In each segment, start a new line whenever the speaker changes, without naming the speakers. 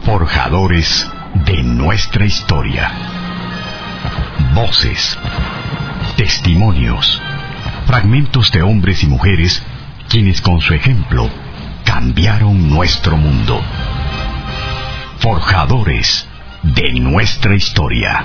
Forjadores de nuestra historia. Voces, testimonios, fragmentos de hombres y mujeres quienes con su ejemplo cambiaron nuestro mundo. Forjadores de nuestra historia.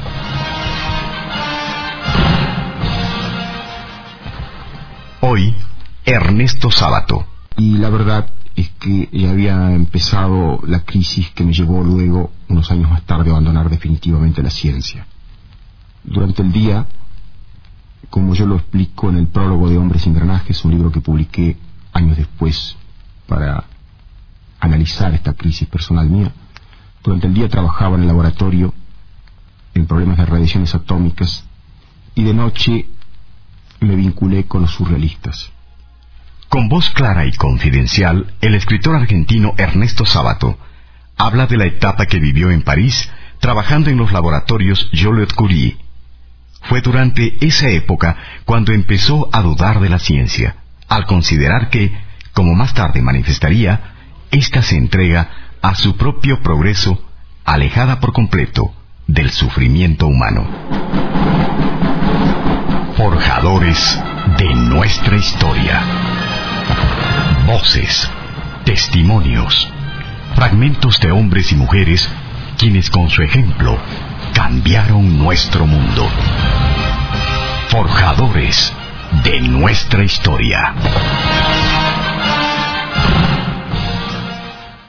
Hoy, Ernesto Sábato.
Y la verdad es que ya había empezado la crisis que me llevó luego, unos años más tarde, a abandonar definitivamente la ciencia. Durante el día, como yo lo explico en el prólogo de Hombres y Engranajes, un libro que publiqué años después para analizar esta crisis personal mía, durante el día trabajaba en el laboratorio en problemas de radiaciones atómicas y de noche me vinculé con los surrealistas.
Con voz clara y confidencial, el escritor argentino Ernesto Sábato habla de la etapa que vivió en París trabajando en los laboratorios Joliot-Curie. Fue durante esa época cuando empezó a dudar de la ciencia, al considerar que, como más tarde manifestaría, ésta se entrega a su propio progreso, alejada por completo del sufrimiento humano. Forjadores de nuestra historia. Voces, testimonios, fragmentos de hombres y mujeres quienes con su ejemplo cambiaron nuestro mundo. Forjadores de nuestra historia.